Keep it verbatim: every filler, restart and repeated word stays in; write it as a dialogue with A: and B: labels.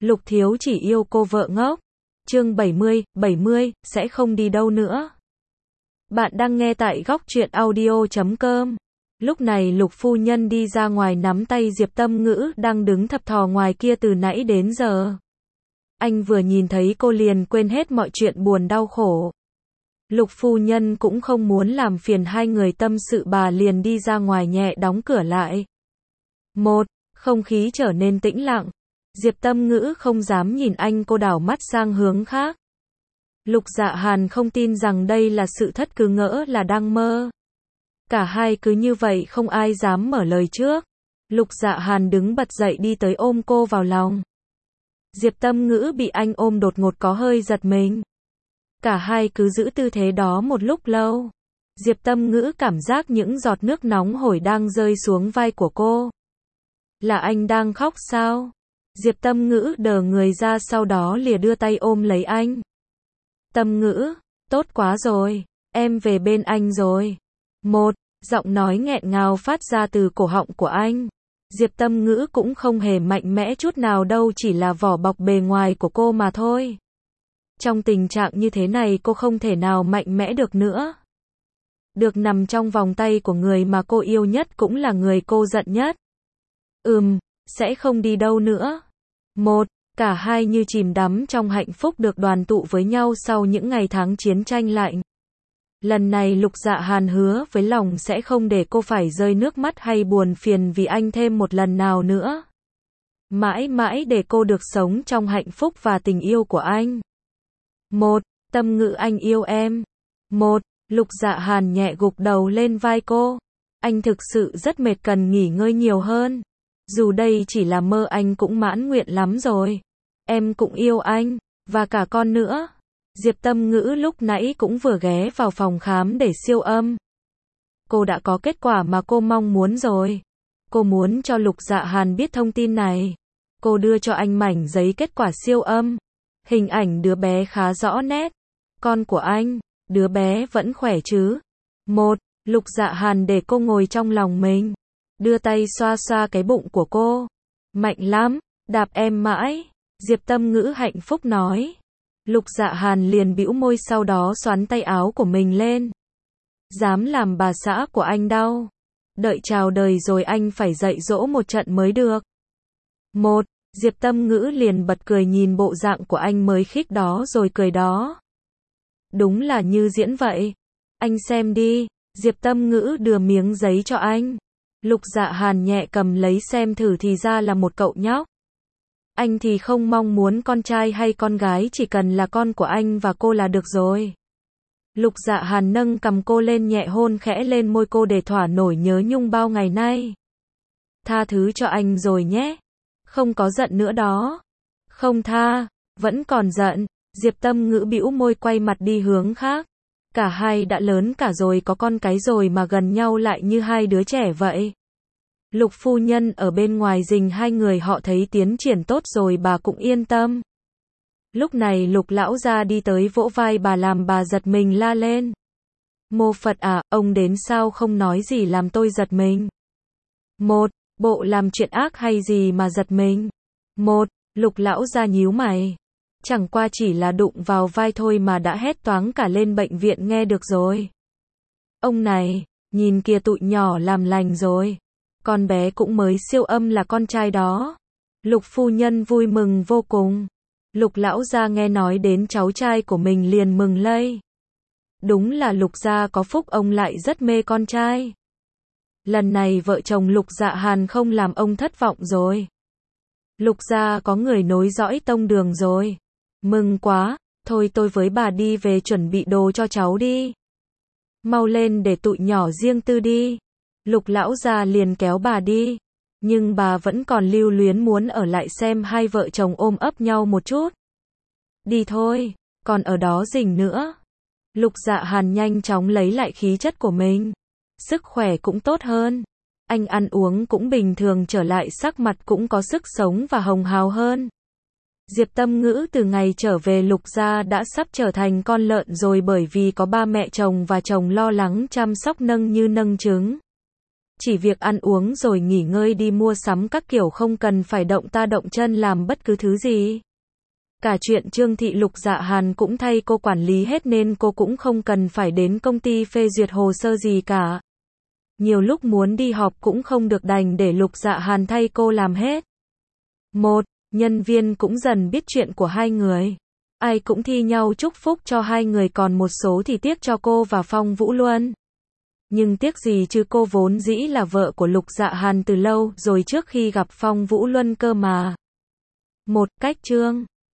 A: Lục Thiếu chỉ yêu cô vợ ngốc. Chương bảy mươi, bảy mươi, sẽ không đi đâu nữa. Bạn đang nghe tại góc truyện audio chấm com. Lúc này Lục phu nhân đi ra ngoài nắm tay Diệp Tâm Ngữ đang đứng thập thò ngoài kia từ nãy đến giờ. Anh vừa nhìn thấy cô liền quên hết mọi chuyện buồn đau khổ. Lục phu nhân cũng không muốn làm phiền hai người tâm sự, bà liền đi ra ngoài nhẹ đóng cửa lại. Một, không khí trở nên tĩnh lặng. Diệp Tâm Ngữ không dám nhìn anh, cô đảo mắt sang hướng khác. Lục Dạ Hàn không tin rằng đây là sự thật, cứ ngỡ là đang mơ. Cả hai cứ như vậy không ai dám mở lời trước. Lục Dạ Hàn đứng bật dậy đi tới ôm cô vào lòng. Diệp Tâm Ngữ bị anh ôm đột ngột có hơi giật mình. Cả hai cứ giữ tư thế đó một lúc lâu. Diệp Tâm Ngữ cảm giác những giọt nước nóng hổi đang rơi xuống vai của cô. Là anh đang khóc sao? Diệp Tâm Ngữ đờ người ra, sau đó lìa đưa tay ôm lấy anh. Tâm Ngữ, tốt quá rồi, em về bên anh rồi. Một, giọng nói nghẹn ngào phát ra từ cổ họng của anh. Diệp Tâm Ngữ cũng không hề mạnh mẽ chút nào đâu, chỉ là vỏ bọc bề ngoài của cô mà thôi. Trong tình trạng như thế này cô không thể nào mạnh mẽ được nữa. Được nằm trong vòng tay của người mà cô yêu nhất cũng là người cô giận nhất. Ừm, sẽ không đi đâu nữa. Một, cả hai như chìm đắm trong hạnh phúc được đoàn tụ với nhau sau những ngày tháng chiến tranh lạnh. Lần này Lục Dạ Hàn hứa với lòng sẽ không để cô phải rơi nước mắt hay buồn phiền vì anh thêm một lần nào nữa. Mãi mãi để cô được sống trong hạnh phúc và tình yêu của anh. Một, Tâm Ngữ, anh yêu em. Một, Lục Dạ Hàn nhẹ gục đầu lên vai cô. Anh thực sự rất mệt, cần nghỉ ngơi nhiều hơn. Dù đây chỉ là mơ anh cũng mãn nguyện lắm rồi. Em cũng yêu anh, và cả con nữa. Diệp Tâm Ngữ lúc nãy cũng vừa ghé vào phòng khám để siêu âm. Cô đã có kết quả mà cô mong muốn rồi. Cô muốn cho Lục Dạ Hàn biết thông tin này. Cô đưa cho anh mảnh giấy kết quả siêu âm. Hình ảnh đứa bé khá rõ nét. Con của anh, đứa bé vẫn khỏe chứ? Một, Lục Dạ Hàn để cô ngồi trong lòng mình. Đưa tay xoa xoa cái bụng của cô. Mạnh lắm, đạp em mãi. Diệp Tâm Ngữ hạnh phúc nói. Lục Dạ Hàn liền bĩu môi, sau đó xoắn tay áo của mình lên. Dám làm bà xã của anh đau. Đợi chào đời rồi anh phải dạy dỗ một trận mới được. Một, Diệp Tâm Ngữ liền bật cười nhìn bộ dạng của anh mới khích đó rồi cười đó. Đúng là như diễn vậy. Anh xem đi. Diệp Tâm Ngữ đưa miếng giấy cho anh. Lục Dạ Hàn nhẹ cầm lấy xem thử, thì ra là một cậu nhóc. Anh thì không mong muốn con trai hay con gái, chỉ cần là con của anh và cô là được rồi. Lục Dạ Hàn nâng cầm cô lên, nhẹ hôn khẽ lên môi cô để thỏa nỗi nhớ nhung bao ngày nay. Tha thứ cho anh rồi nhé. Không có giận nữa đó. Không tha, vẫn còn giận. Diệp Tâm Ngữ bĩu môi quay mặt đi hướng khác. Cả hai đã lớn cả rồi, có con cái rồi mà gần nhau lại như hai đứa trẻ vậy. Lục phu nhân ở bên ngoài rình hai người họ thấy tiến triển tốt rồi bà cũng yên tâm. Lúc này Lục lão gia đi tới vỗ vai bà làm bà giật mình la lên. Mô Phật à, ông đến sao không nói gì làm tôi giật mình. Một, bộ làm chuyện ác hay gì mà giật mình. Một, Lục lão gia nhíu mày. Chẳng qua chỉ là đụng vào vai thôi mà đã hét toáng cả lên bệnh viện nghe được rồi. Ông này, nhìn kìa tụi nhỏ làm lành rồi. Con bé cũng mới siêu âm là con trai đó. Lục phu nhân vui mừng vô cùng. Lục lão gia nghe nói đến cháu trai của mình liền mừng lây. Đúng là Lục gia có phúc, ông lại rất mê con trai. Lần này vợ chồng Lục Dạ Hàn không làm ông thất vọng rồi. Lục gia có người nối dõi tông đường rồi. Mừng quá, thôi tôi với bà đi về chuẩn bị đồ cho cháu đi. Mau lên để tụi nhỏ riêng tư đi. Lục lão gia liền kéo bà đi. Nhưng bà vẫn còn lưu luyến muốn ở lại xem hai vợ chồng ôm ấp nhau một chút. Đi thôi, còn ở đó rình nữa. Lục Dạ Hàn nhanh chóng lấy lại khí chất của mình. Sức khỏe cũng tốt hơn. Anh ăn uống cũng bình thường trở lại, sắc mặt cũng có sức sống và hồng hào hơn. Diệp Tâm Ngữ từ ngày trở về Lục gia đã sắp trở thành con lợn rồi, bởi vì có ba mẹ chồng và chồng lo lắng chăm sóc nâng như nâng trứng. Chỉ việc ăn uống rồi nghỉ ngơi đi mua sắm các kiểu không cần phải động ta động chân làm bất cứ thứ gì. Cả chuyện Trương Thị Lục Dạ Hàn cũng thay cô quản lý hết nên cô cũng không cần phải đến công ty phê duyệt hồ sơ gì cả. Nhiều lúc muốn đi họp cũng không được đành để Lục Dạ Hàn thay cô làm hết. Một, nhân viên cũng dần biết chuyện của hai người. Ai cũng thi nhau chúc phúc cho hai người còn một số thì tiếc cho cô và Phong Vũ Luân. Nhưng tiếc gì chứ cô vốn dĩ là vợ của Lục Dạ Hàn từ lâu rồi trước khi gặp Phong Vũ Luân cơ mà. Một, cách Trương